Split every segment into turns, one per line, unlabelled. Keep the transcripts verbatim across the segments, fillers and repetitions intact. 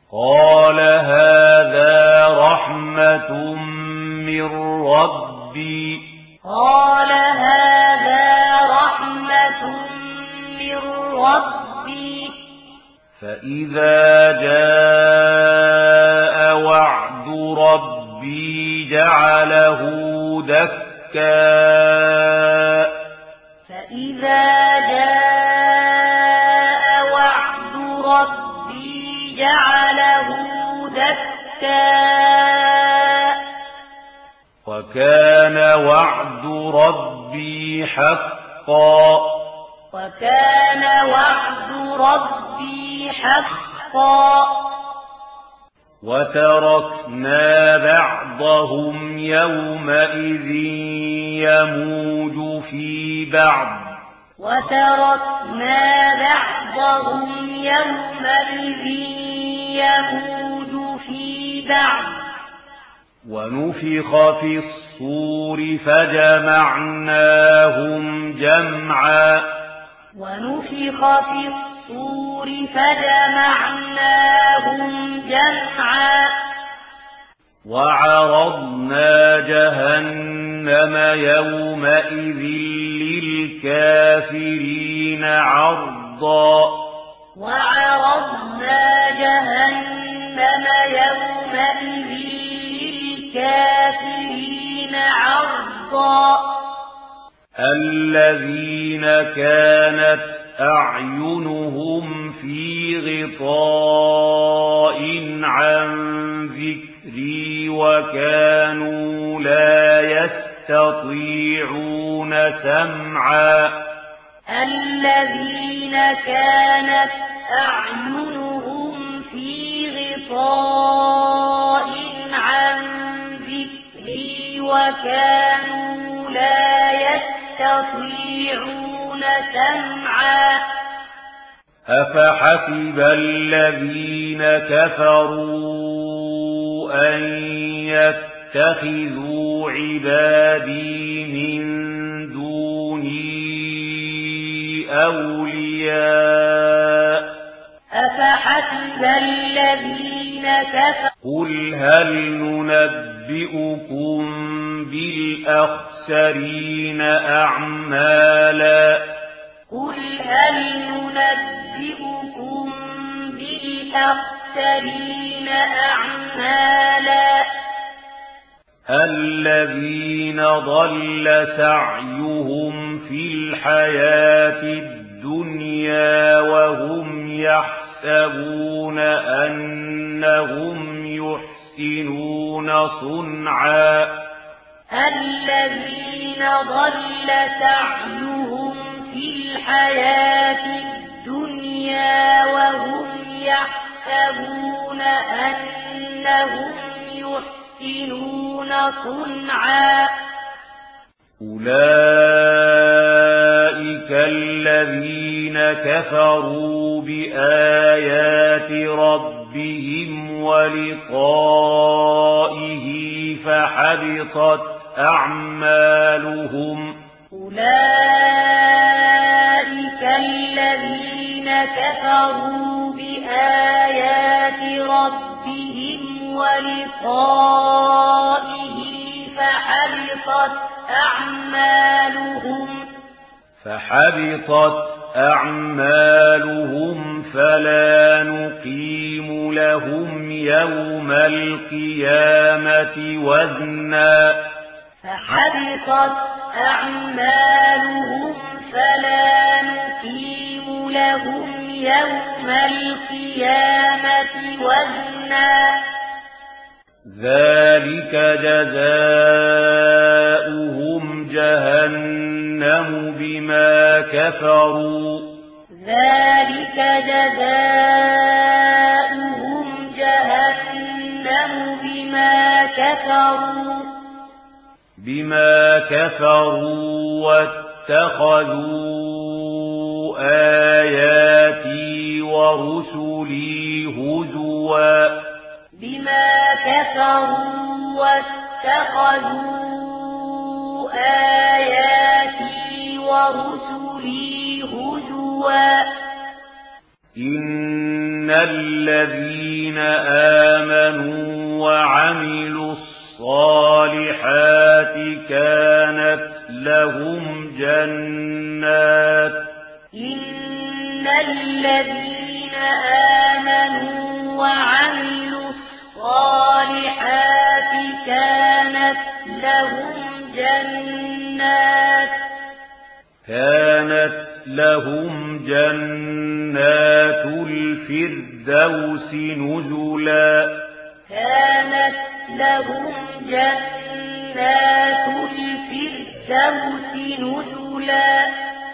قال هذا رحمة من ربي
قال هذا رحمة من ربي
فإذا جاء وعد ربي جعله دكا
فإذا جاء وعد ربي جعله دكا
وكان وعد ربي حقا
وكان وعد ربي حقا
وتركنا بعضهم يومئذ يموج في بعض
وتركنا بعضهم يومئذ يموج في بعض
ونفخ في الصور فجمعناهم جمعا
ونفخ في الصور فجمعناهم جمعا
وعرضنا جهنم يومئذ للكافرين عرضا
وعرضنا جهنم يومئذ للكافرين عرضا
الذين كانت أعينهم في غطاء عن ذكري وكانوا لا يستطيعون سمعا
الذين كانت أعينهم في غطاء عن ذكري وكانوا لا يستطيعون سمعا
أفحسب الذين كفروا أن يتخذوا عبادي من دوني أولياء
أفحسب الذين كفروا
قل هل ننبئكم بالأخسرين أعمالا
قل هل ننبئكم بالأخسرين أعمالا
الذين ضل سعيهم في الحياة الدنيا وهم يحسبون أنهم يحسنون صنعا
الذين ضل سعيهم في الحياة الدنيا وهم يحسبون أنهم يحسنون صنعا
أولئك الذين كفروا بآيات ربهم ولقائه فحبطت أعمالهم
أولئك الذين كفروا بآيات ربهم ولقائه فحبطت أعمالهم
فحبطت أعمالهم فلا نقيم لهم يوم القيامة وزنا
فحبطت أعمالهم فلا نقيم لهم يوم القيامة وزنا
ذلك جزاؤهم جهنم بما كفروا
ذلك جزاؤهم جهنم بما كفروا
بما كفروا واتخذوا آياتي ورسلي هزوا
بما كفروا واتخذوا آياتي ورسلي هزوا
إن إن الذين آمنوا وعملوا الصالحات كانت لهم جنات
إن الذين آمنوا وعملوا الصالحات كانت لهم جنات
كانت لهم جنات الفردوس نزلا
كانت لهم جنات الفردوس نزلا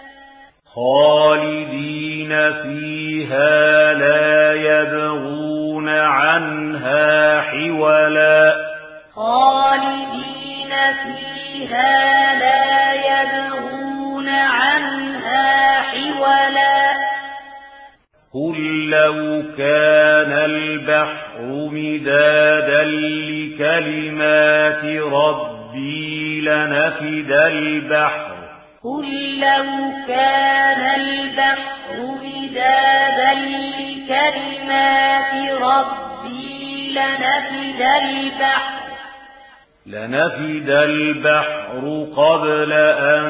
خالدين فيها لا يبغون عنها حولا
خالدين فيها لا يبغون عنها حولا
قل لو كان البحر مدادا لكلمات ربي لنفد البحر
قل لو كان البحر مدادا لكلمات ربي لنفد البحر
لنفد البحر قبل أن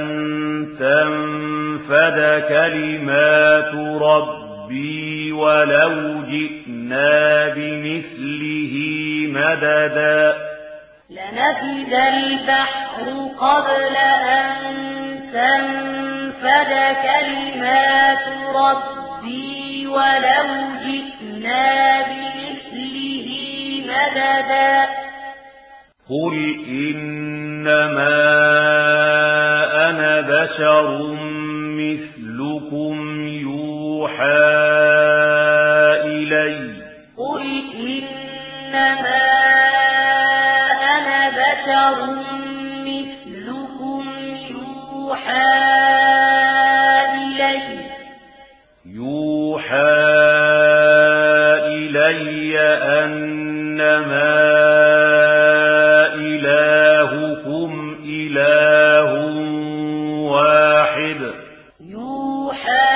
تنفد كلمات ربي ولو جئنا بمثله مددا
لنفد البحر قبل أن تنفد كلمات ربي ولو جئنا بمثله مددا
قل إنما أنا بشر مثلكم يوحى إلي
قل إنما أنا بشر مثلكم يوحى إلي
يوحى إلي أنما إلهكم إله واحد
يوحى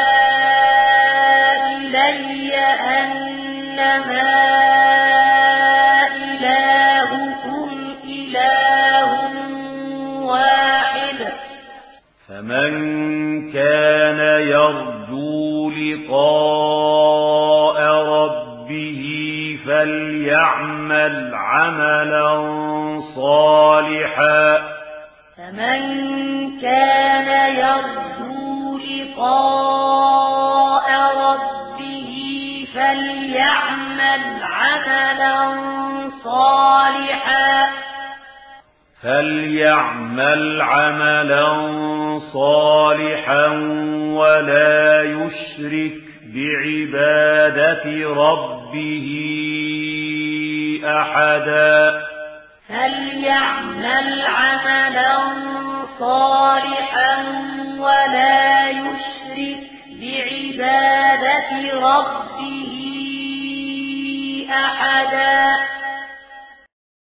إلي أنما إلهكم إله واحد
فمن كان يرجو لقاء ربه فليعمل عملا صالحا
فمن كان يرجو لقاء ربه فليعمل عملا صالحا
فليعمل عملا صالحا ولا يشرك بعبادة ربه أحدا
فليعمل عملا صالحا ولا يشرك بعبادة ربه أحدا